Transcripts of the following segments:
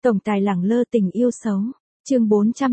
Tổng tài lẳng lơ tình yêu xấu. Chương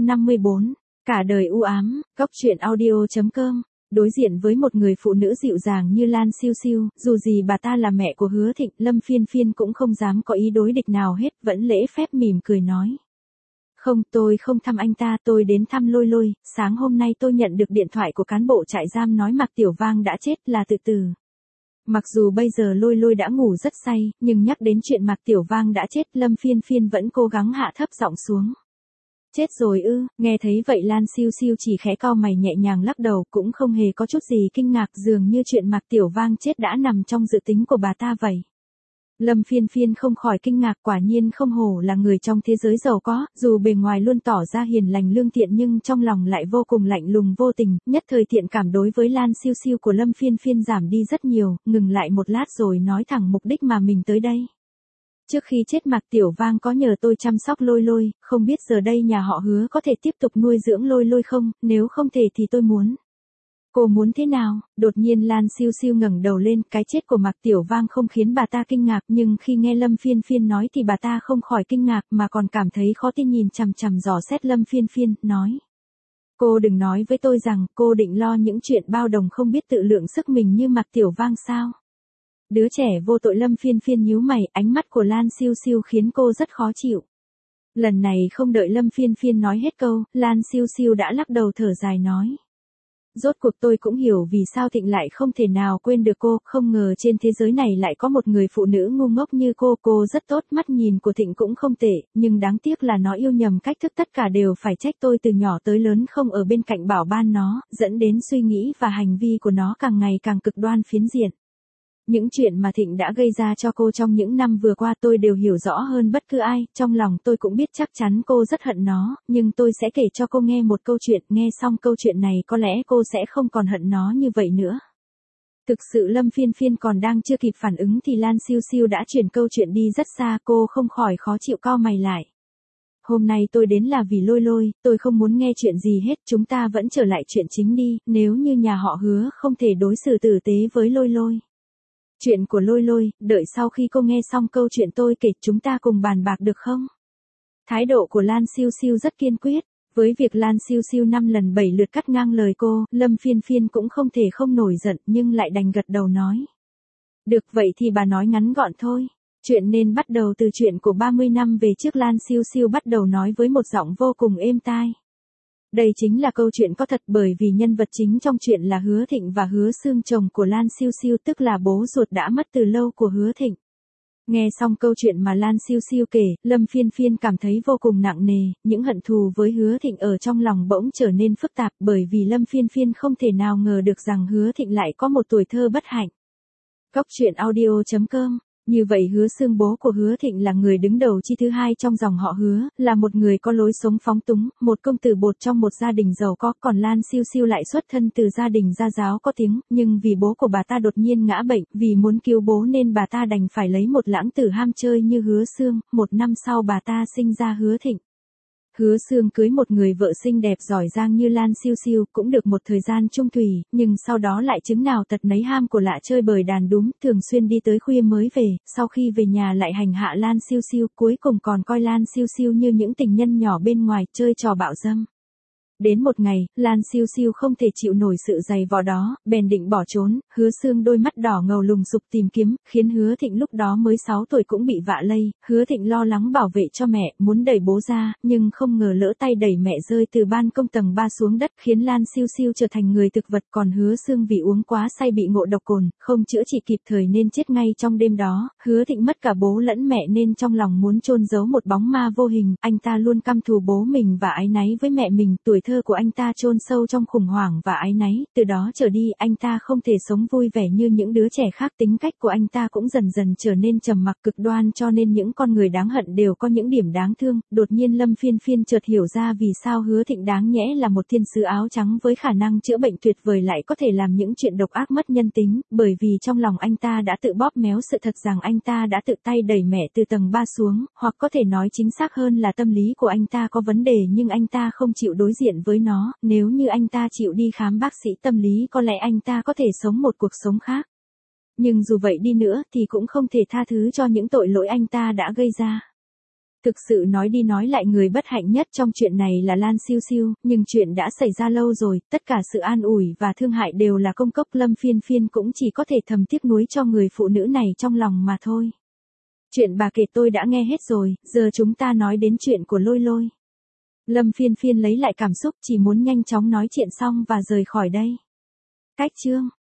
454. Cả đời u ám. Góc truyện audio.com. Đối diện với một người phụ nữ dịu dàng như Lan Siêu Siêu, dù gì bà ta là mẹ của Hứa Thịnh, Lâm Phiên Phiên cũng không dám có ý đối địch nào hết, vẫn lễ phép mỉm cười nói. Không, tôi không thăm anh ta, tôi đến thăm Lôi Lôi. Sáng hôm nay tôi nhận được điện thoại của cán bộ trại giam nói Mạc Tiểu Vang đã chết, là tự tử. Mặc dù bây giờ Lôi Lôi đã ngủ rất say, nhưng nhắc đến chuyện Mạc Tiểu Vang đã chết, Lâm Phiên Phiên vẫn cố gắng hạ thấp giọng xuống. Chết rồi ư? Nghe thấy vậy Lan Siêu Siêu chỉ khẽ cau mày nhẹ nhàng lắc đầu, cũng không hề có chút gì kinh ngạc, dường như chuyện Mạc Tiểu Vang chết đã nằm trong dự tính của bà ta vậy. Lâm Phiên Phiên không khỏi kinh ngạc, quả nhiên không hổ là người trong thế giới giàu có, dù bề ngoài luôn tỏ ra hiền lành lương thiện nhưng trong lòng lại vô cùng lạnh lùng vô tình, nhất thời thiện cảm đối với Lan Siêu Siêu của Lâm Phiên Phiên giảm đi rất nhiều, ngừng lại một lát rồi nói thẳng mục đích mà mình tới đây. Trước khi chết Mạc Tiểu Vang có nhờ tôi chăm sóc Lôi Lôi, không biết giờ đây nhà họ Hứa có thể tiếp tục nuôi dưỡng Lôi Lôi không, nếu không thể thì tôi muốn. Cô muốn thế nào? Đột nhiên Lan Siêu Siêu ngẩng đầu lên, cái chết của Mạc Tiểu Vang không khiến bà ta kinh ngạc, nhưng khi nghe Lâm Phiên Phiên nói thì bà ta không khỏi kinh ngạc mà còn cảm thấy khó tin, nhìn chằm chằm dò xét Lâm Phiên Phiên, nói. Cô đừng nói với tôi rằng cô định lo những chuyện bao đồng không biết tự lượng sức mình như Mạc Tiểu Vang sao? Đứa trẻ vô tội. Lâm Phiên Phiên nhíu mày, ánh mắt của Lan Siêu Siêu khiến cô rất khó chịu. Lần này không đợi Lâm Phiên Phiên nói hết câu, Lan Siêu Siêu đã lắc đầu thở dài nói. Rốt cuộc tôi cũng hiểu vì sao Thịnh lại không thể nào quên được cô, không ngờ trên thế giới này lại có một người phụ nữ ngu ngốc như cô rất tốt, mắt nhìn của Thịnh cũng không tệ, nhưng đáng tiếc là nó yêu nhầm cách thức, tất cả đều phải trách tôi từ nhỏ tới lớn không ở bên cạnh bảo ban nó, dẫn đến suy nghĩ và hành vi của nó càng ngày càng cực đoan phiến diện. Những chuyện mà Thịnh đã gây ra cho cô trong những năm vừa qua tôi đều hiểu rõ hơn bất cứ ai, trong lòng tôi cũng biết chắc chắn cô rất hận nó, nhưng tôi sẽ kể cho cô nghe một câu chuyện, nghe xong câu chuyện này có lẽ cô sẽ không còn hận nó như vậy nữa. Thực sự Lâm Phiên Phiên còn đang chưa kịp phản ứng thì Lan Siêu Siêu đã chuyển câu chuyện đi rất xa, cô không khỏi khó chịu cau mày lại. Hôm nay tôi đến là vì Lôi Lôi, tôi không muốn nghe chuyện gì hết, chúng ta vẫn trở lại chuyện chính đi, nếu như nhà họ Hứa không thể đối xử tử tế với Lôi Lôi. Chuyện của Lôi Lôi, đợi sau khi cô nghe xong câu chuyện tôi kể chúng ta cùng bàn bạc được không? Thái độ của Lan Siêu Siêu rất kiên quyết. Với việc Lan Siêu Siêu 5 lần 7 lượt cắt ngang lời cô, Lâm Phiên Phiên cũng không thể không nổi giận nhưng lại đành gật đầu nói. Được vậy thì bà nói ngắn gọn thôi. Chuyện nên bắt đầu từ chuyện của 30 năm về trước. Lan Siêu Siêu bắt đầu nói với một giọng vô cùng êm tai. Đây chính là câu chuyện có thật, bởi vì nhân vật chính trong chuyện là Hứa Thịnh và Hứa Sương, chồng của Lan Siêu Siêu, tức là bố ruột đã mất từ lâu của Hứa Thịnh. Nghe xong câu chuyện mà Lan Siêu Siêu kể, Lâm Phiên Phiên cảm thấy vô cùng nặng nề, những hận thù với Hứa Thịnh ở trong lòng bỗng trở nên phức tạp, bởi vì Lâm Phiên Phiên không thể nào ngờ được rằng Hứa Thịnh lại có một tuổi thơ bất hạnh. Góc truyện audio.com. Như vậy Hứa Sương, bố của Hứa Thịnh, là người đứng đầu chi thứ hai trong dòng họ Hứa, là một người có lối sống phóng túng, một công tử bột trong một gia đình giàu có, còn Lan Siêu Siêu lại xuất thân từ gia đình gia giáo có tiếng, nhưng vì bố của bà ta đột nhiên ngã bệnh, vì muốn cứu bố nên bà ta đành phải lấy một lãng tử ham chơi như Hứa Sương, 1 năm sau bà ta sinh ra Hứa Thịnh. Hứa Sương cưới một người vợ xinh đẹp giỏi giang như Lan Siêu Siêu, cũng được một thời gian chung thủy, nhưng sau đó lại chứng nào tật nấy, ham của lạ, chơi bời đàn đúng, thường xuyên đi tới khuya mới về, sau khi về nhà lại hành hạ Lan Siêu Siêu, cuối cùng còn coi Lan Siêu Siêu như những tình nhân nhỏ bên ngoài, chơi trò bạo dâm. Đến một ngày, Lan Siêu Siêu không thể chịu nổi sự dày vò đó, bèn định bỏ trốn, Hứa Sương đôi mắt đỏ ngầu lùng sục tìm kiếm, khiến Hứa Thịnh lúc đó mới 6 tuổi cũng bị vạ lây, Hứa Thịnh lo lắng bảo vệ cho mẹ, muốn đẩy bố ra, nhưng không ngờ lỡ tay đẩy mẹ rơi từ ban công tầng 3 xuống đất, khiến Lan Siêu Siêu trở thành người thực vật, còn Hứa Sương vì uống quá say bị ngộ độc cồn, không chữa trị kịp thời nên chết ngay trong đêm đó. Hứa Thịnh mất cả bố lẫn mẹ nên trong lòng muốn chôn giấu một bóng ma vô hình, anh ta luôn căm thù bố mình và áy náy với mẹ mình, tuổi thơ của anh ta chôn sâu trong khủng hoảng và áy náy, từ đó trở đi anh ta không thể sống vui vẻ như những đứa trẻ khác, tính cách của anh ta cũng dần dần trở nên trầm mặc cực đoan, cho nên những con người đáng hận đều có những điểm đáng thương. Đột nhiên Lâm Phiên Phiên chợt hiểu ra vì sao Hứa Thịnh đáng nhẽ là một thiên sứ áo trắng với khả năng chữa bệnh tuyệt vời lại có thể làm những chuyện độc ác mất nhân tính, bởi vì trong lòng anh ta đã tự bóp méo sự thật rằng anh ta đã tự tay đẩy mẹ từ tầng 3 xuống, hoặc có thể nói chính xác hơn là tâm lý của anh ta có vấn đề nhưng anh ta không chịu đối diện với nó, nếu như anh ta chịu đi khám bác sĩ tâm lý có lẽ anh ta có thể sống một cuộc sống khác. Nhưng dù vậy đi nữa thì cũng không thể tha thứ cho những tội lỗi anh ta đã gây ra. Thực sự nói đi nói lại người bất hạnh nhất trong chuyện này là Lan Siêu Siêu, nhưng chuyện đã xảy ra lâu rồi, tất cả sự an ủi và thương hại đều là công cốc. Lâm Phiên Phiên cũng chỉ có thể thầm tiếc nuối cho người phụ nữ này trong lòng mà thôi. Chuyện bà kể tôi đã nghe hết rồi, giờ chúng ta nói đến chuyện của Lôi Lôi. Lâm Phiên Phiên lấy lại cảm xúc, chỉ muốn nhanh chóng nói chuyện xong và rời khỏi đây. Cách chương